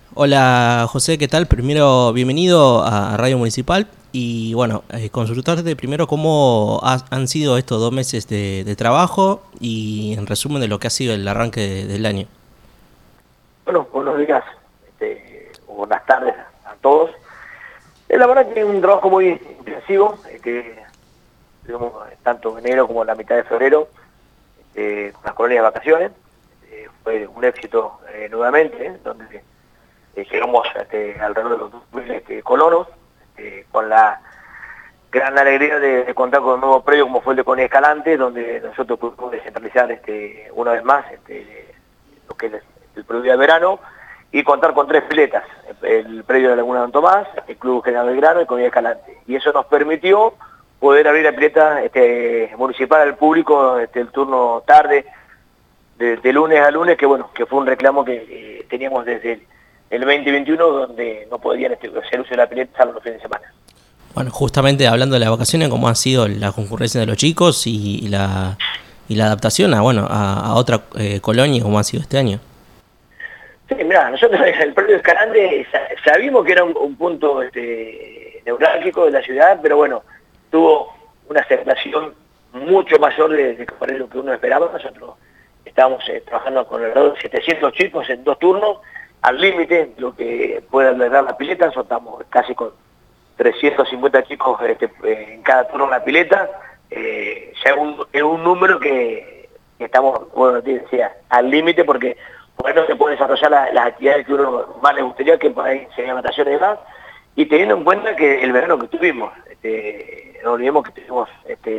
Hola José, ¿qué tal? Primero, bienvenido a Radio Municipal y bueno, consultarte primero cómo han sido estos 2 meses de trabajo y en resumen de lo que ha sido el arranque del año. Bueno, buenos días, o buenas tardes a todos. La verdad que es un trabajo muy intensivo, tuvimos tanto enero como la mitad de febrero, con las colonias de vacaciones. Fue un éxito nuevamente, donde llegamos alrededor de los 2.000 colonos, con la gran alegría de contar con un nuevo predio como fue el de Colonia Escalante, donde nosotros pudimos descentralizar una vez más lo que es el predio de verano y contar con 3 piletas, el predio de Laguna Don Tomás, el Club General Belgrano y Colonia Escalante. Y eso nos permitió poder abrir la pileta municipal al público el turno tarde, de lunes a lunes, que bueno, que fue un reclamo que teníamos desde el 2021, donde no podían hacer uso de la pileta salvo los fines de semana. Bueno, justamente hablando de las vacaciones, ¿cómo ha sido la concurrencia de los chicos y la adaptación a otra colonia como ha sido este año? Sí, mirá, nosotros en el predio de Escalante sabíamos que era un punto neurálgico de la ciudad, pero bueno, tuvo una aceptación mucho mayor de lo que uno esperaba. Nosotros estábamos trabajando con alrededor de 700 chicos en 2 turnos, al límite lo que puede albergar la pileta. Nosotros estamos casi con 350 chicos en cada turno en la pileta. Ya es un número que estamos, bueno, decía, al límite, porque no se pueden desarrollar las actividades que uno más le gustaría, que por ahí serían nataciones y demás, y teniendo en cuenta que el verano que tuvimos, no olvidemos que tuvimos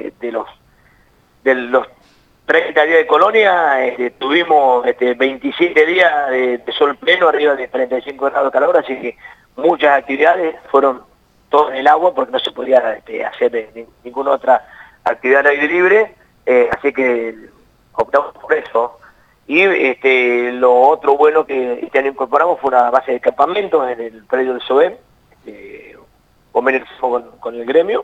de los 30 días de colonia, tuvimos 27 días de sol pleno, arriba de 35 grados de calor, así que muchas actividades fueron todas en el agua, porque no se podía hacer ninguna otra actividad al aire libre, así que optamos por eso. Y lo otro bueno que este año incorporamos fue una base de campamento en el predio del SOEM, convenio con el gremio,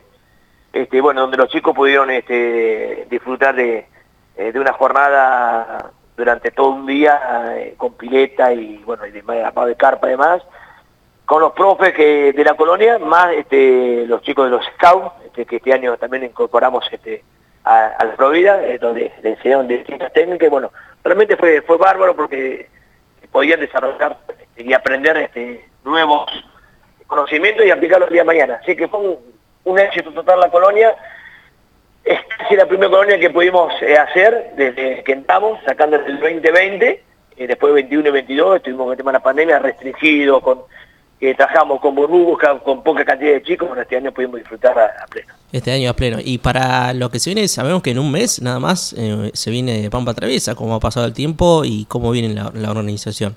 donde los chicos pudieron disfrutar de una jornada durante todo un día, con pileta y de carpa además, con los profes de la colonia, más los chicos de los scouts, que este año también incorporamos a la Florida, donde le enseñaron distintas técnicas. Y bueno, realmente fue bárbaro, porque podían desarrollar y aprender nuevos conocimientos y aplicarlos el día de mañana. Así que fue un éxito total la colonia. Es casi la primera colonia que pudimos hacer desde que entramos, sacando el 2020, después 21 y 22, estuvimos con el tema de la pandemia restringido, trabajamos con burbujas, con poca cantidad de chicos. Bueno, este año pudimos disfrutar a pleno. Este año a pleno. Y para lo que se viene, sabemos que en un mes nada más se viene Pampa Traviesa, cómo ha pasado el tiempo y cómo viene la organización.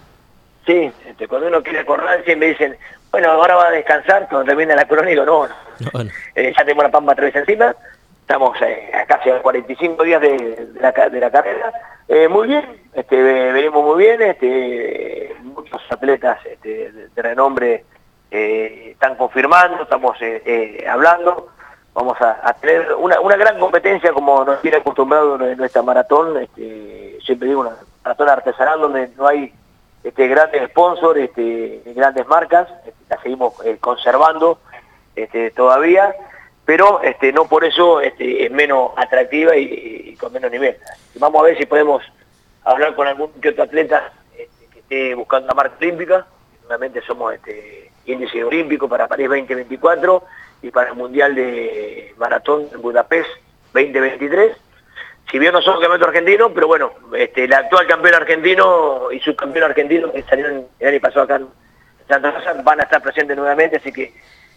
Sí, cuando uno quiere acordarse me dicen, bueno, ahora va a descansar, cuando termina la colonia, digo, no. Ya tenemos la Pampa Traviesa encima, estamos a casi a 45 días de la carrera. Muy bien, venimos muy bien, muchos atletas de renombre están confirmando, estamos hablando. Vamos a tener una gran competencia, como nos tiene acostumbrado en nuestra maratón, siempre digo, una maratón artesanal donde no hay grandes sponsors, grandes marcas. La seguimos conservando todavía, pero no por eso es menos atractiva y con menos nivel. Vamos a ver si podemos hablar con algún que otro atleta que esté buscando la marca olímpica. Realmente somos índice olímpico para París 2024 y para el Mundial de Maratón en Budapest 2023. Si bien no somos campeones argentinos, pero bueno, el actual campeón argentino y subcampeón argentino que salieron el año pasado acá en Santa Rosa van a estar presentes nuevamente, así que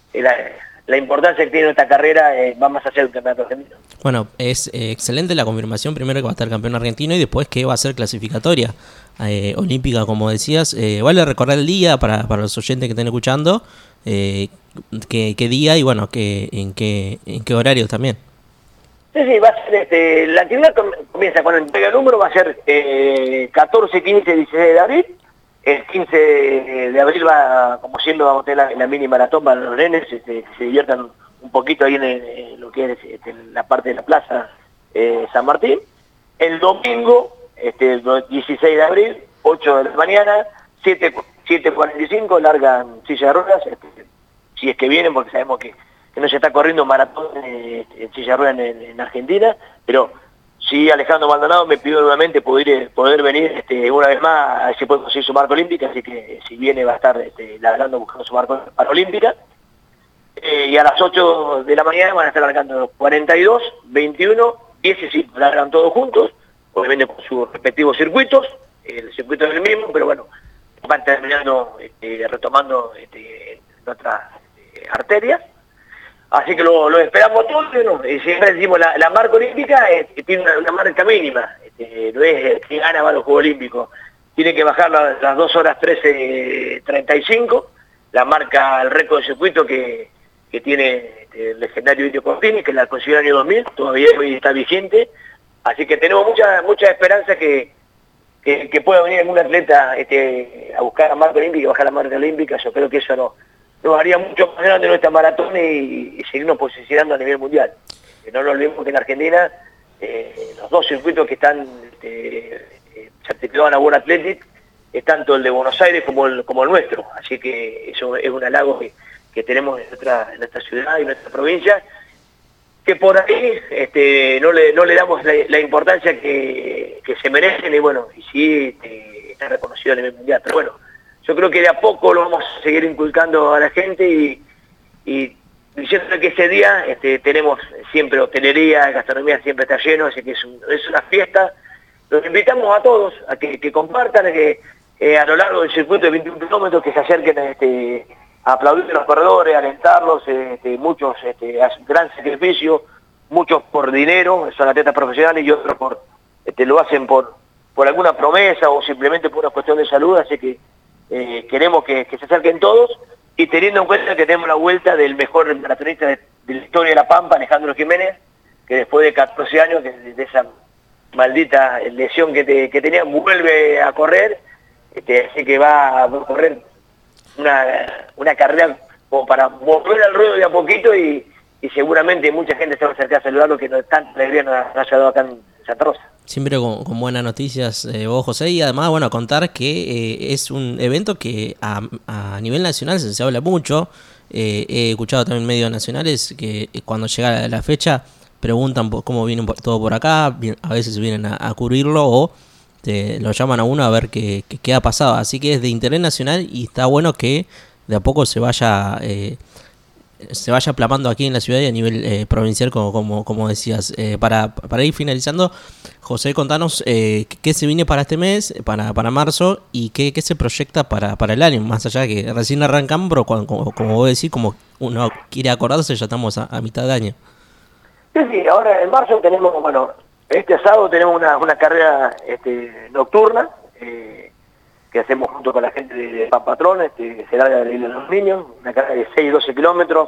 la importancia que tiene esta carrera va más allá del campeonato argentino. Bueno, es excelente la confirmación, primero que va a estar campeón argentino y después que va a ser clasificatoria olímpica, como decías. Vale recordar el día para los oyentes que estén escuchando, qué día y bueno, en qué horario también. Sí, va a ser, la actividad comienza con la entrega de número, va a ser 14, 15, 16 de abril. El 15 de abril como siempre, vamos a tener la mini maratón para los nenes, que se diviertan un poquito ahí en lo que es la parte de la plaza San Martín. El domingo, 16 de abril, 8 de la mañana, 7 7:45 largan silla de ruedas, si es que vienen, porque sabemos que no se está corriendo un maratón en silla de ruedas en Argentina, pero sí Alejandro Maldonado me pidió nuevamente poder venir una vez más, a ver si puede conseguir su marca olímpica, así que si viene va a estar largando buscando su marca olímpica. Y a las 8 de la mañana van a estar largando 42, 21, 15, largan todos juntos, obviamente con sus respectivos circuitos, el circuito es el mismo, pero bueno, van terminando, retomando nuestras arterias. Así que lo esperamos todos, ¿no? Siempre decimos, la marca olímpica tiene una marca mínima, no es que gana va a los Juegos Olímpicos, tiene que bajar las 2 horas 13:35, la marca, el récord de circuito que tiene el legendario Indio Cortini, que la consiguió en el año 2000, todavía hoy está vigente, así que tenemos mucha esperanza que pueda venir algún atleta a buscar la marca olímpica y bajar la marca olímpica. Yo creo que eso nos haría mucho más grande nuestra maratón y seguirnos posicionando a nivel mundial. Que no nos olvidemos que en Argentina los 2 circuitos que están certificados en World Athletic es tanto el de Buenos Aires como el nuestro, así que eso es un halago que tenemos en nuestra ciudad y en nuestra provincia, que por ahí no le damos la importancia que se merecen, y bueno, y sí está reconocido a nivel mundial, pero bueno, yo creo que de a poco lo vamos a seguir inculcando a la gente y diciendo que ese día tenemos siempre hotelería, gastronomía siempre está lleno, así que es una fiesta. Los invitamos a todos a que compartan, a lo largo del circuito de 21 kilómetros, que se acerquen a aplaudir a los corredores, a alentarlos, muchos hacen gran sacrificio, muchos por dinero, son atletas profesionales, y otros lo hacen por alguna promesa o simplemente por una cuestión de salud, así que queremos que se acerquen todos, y teniendo en cuenta que tenemos la vuelta del mejor maratonista de la historia de La Pampa, Alejandro Jiménez, que después de 14 años de esa maldita lesión que tenía, vuelve a correr, así que va a correr una carrera como para volver al ruedo de a poquito, y seguramente mucha gente se va a acercar a saludarlo, que tanta alegría nos ha dado acá en Santa Rosa. Siempre con buenas noticias, vos, José, y además, bueno, contar que es un evento que a nivel nacional se habla mucho. He escuchado también medios nacionales que cuando llega la fecha preguntan cómo viene todo por acá, a veces vienen a cubrirlo o lo llaman a uno a ver qué ha pasado. Así que es de interés nacional y está bueno que de a poco se vaya plasmando aquí en la ciudad y a nivel provincial, como decías. Para ir finalizando, José, contanos qué se viene para este mes, para marzo, y qué se proyecta para el año, más allá de que recién arrancamos, pero como vos decís, como uno quiere acordarse, ya estamos a mitad de año. Sí, ahora en marzo tenemos, este sábado tenemos una carrera nocturna, que hacemos junto con la gente de Pampatrón, se larga de la Isla de los Niños, una carrera de 6-12 kilómetros,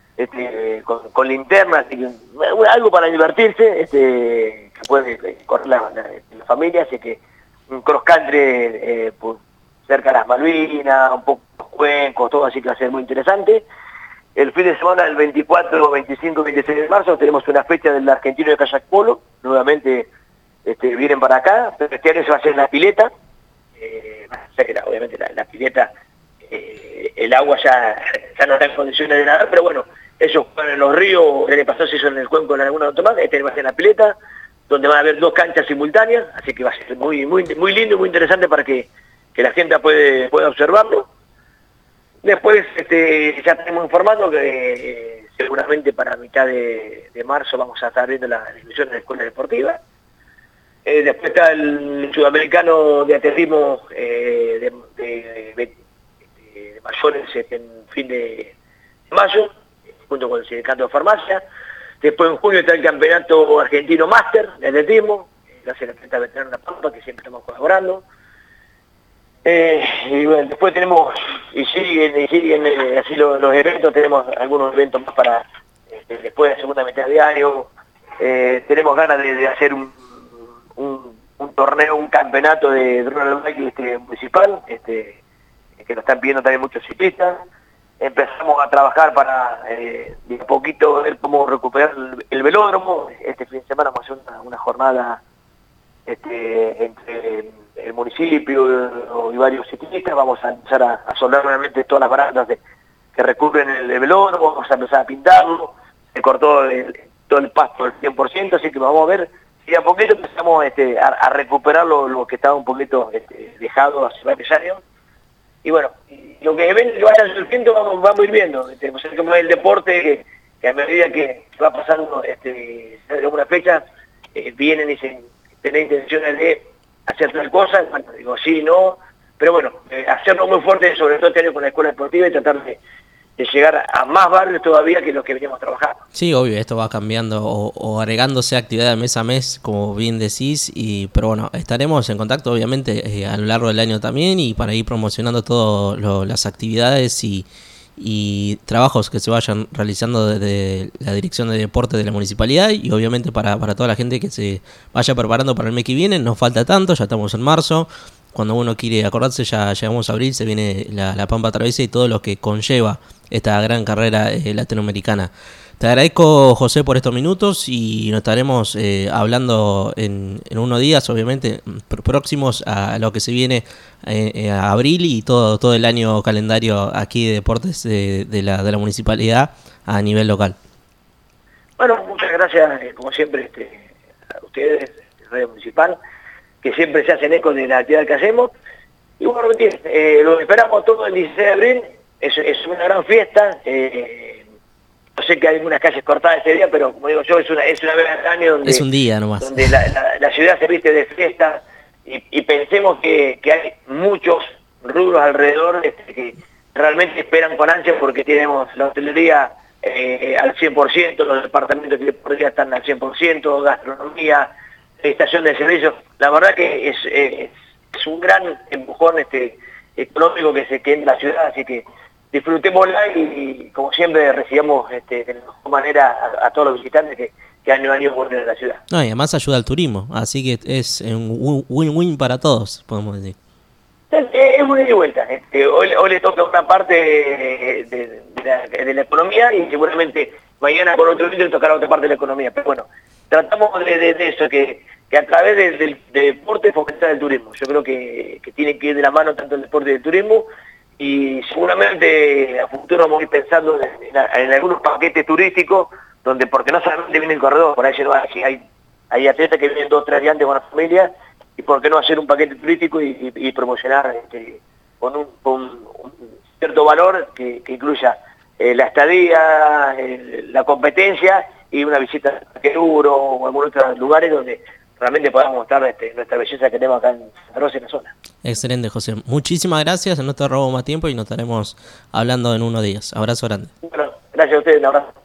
con linternas, algo para divertirse, que puede correr la familia, así que un cross country cerca de las Malvinas, un poco los cuencos, todo, así que va a ser muy interesante. El fin de semana, el 24, 25, 26 de marzo, tenemos una fecha del argentino de kayak polo, nuevamente vienen para acá, pero este año se va a hacer en la pileta. Obviamente la pileta, el agua ya no está en condiciones de nadar, pero bueno, ellos juegan en los ríos, el año pasado se hizo en el cuenco en alguna automata, va a ser en la pileta, donde van a haber 2 canchas simultáneas, así que va a ser muy lindo y muy interesante para que la gente pueda observarlo. Después ya estamos informando que seguramente para mitad de marzo vamos a estar viendo las inscripciones de escuelas deportivas. Después está el sudamericano de atletismo de mayores en fin de mayo, junto con el sindicato de farmacia. Después en junio está el campeonato argentino máster de atletismo, que hace la atleta veterana de La Pampa, que siempre estamos colaborando. Y bueno, después tenemos, y siguen así los eventos, tenemos algunos eventos más para después de la segunda mitad de año. Tenemos ganas de hacer un torneo, un campeonato de road bike municipal, que lo están pidiendo también muchos ciclistas. Empezamos a trabajar para de a poquito ver cómo recuperar el velódromo. Este fin de semana vamos a hacer una jornada entre el municipio y varios ciclistas, vamos a empezar a soldar nuevamente todas las barandas que recubren el velódromo, vamos a empezar a pintarlo, se cortó todo el pasto al 100%, así que vamos a ver si a poquito empezamos a recuperar lo que estaba un poquito dejado hace varios años. Y bueno, lo que vaya surgiendo vamos a ir viendo, como el deporte que a medida que va pasando algunas fechas, vienen y dicen, tenés intenciones de hacer tal cosa, bueno, digo sí, no, pero bueno, hacerlo muy fuerte, sobre todo con la escuela deportiva y tratar de llegar a más barrios todavía que los que veníamos trabajando. Sí, obvio, esto va cambiando o agregándose actividad de mes a mes, como bien decís, pero bueno, estaremos en contacto obviamente a lo largo del año también y para ir promocionando todas las actividades y trabajos que se vayan realizando desde la Dirección de Deporte de la Municipalidad y obviamente para toda la gente que se vaya preparando para el mes que viene. Nos falta tanto, ya estamos en marzo. Cuando uno quiere acordarse, ya llegamos a abril, se viene la Pampa Traviesa y todo lo que conlleva esta gran carrera latinoamericana. Te agradezco, José, por estos minutos y nos estaremos hablando en unos días, obviamente, próximos a lo que se viene a abril y todo el año calendario aquí de deportes de la municipalidad a nivel local. Bueno, muchas gracias, como siempre, a ustedes, Radio Municipal, que siempre se hacen eco de la actividad que hacemos. Y bueno, lo esperamos todo el 16 de abril, es una gran fiesta. Yo sé que hay algunas calles cortadas ese día, pero como digo yo, es una vez al año donde, es un día nomás, donde la ciudad se viste de fiesta y pensemos que hay muchos rubros alrededor que realmente esperan con ansia porque tenemos la hotelería al 100%, los departamentos de deportividad están al 100%, gastronomía, estación de servicios. La verdad que es un gran empujón económico que entra en la ciudad, así que disfrutémosla y como siempre recibamos de la mejor manera a todos los visitantes que año a año vuelven a la ciudad. No, y además ayuda al turismo, así que es un win-win para todos, podemos decir. Es una ida y vuelta. Hoy le toca una parte de la economía y seguramente mañana por otro día le tocará otra parte de la economía. Pero bueno, tratamos de eso, que a través del deporte fomentar el turismo. Yo creo que tiene que ir de la mano tanto el deporte y el turismo. Y seguramente a futuro vamos a ir pensando en algunos paquetes turísticos, donde porque no solamente viene el corredor, por ahí hay atletas que vienen 2 o 3 días antes con la familia, y por qué no hacer un paquete turístico y promocionar con un cierto valor que incluya la estadía, la competencia y una visita a Queruro o a algunos otros lugares donde realmente podamos mostrar nuestra belleza que tenemos acá en Santa Rosa y en la zona. Excelente, José. Muchísimas gracias, no te robo más tiempo y nos estaremos hablando en unos días. Abrazo grande. Bueno, gracias a ustedes, un abrazo.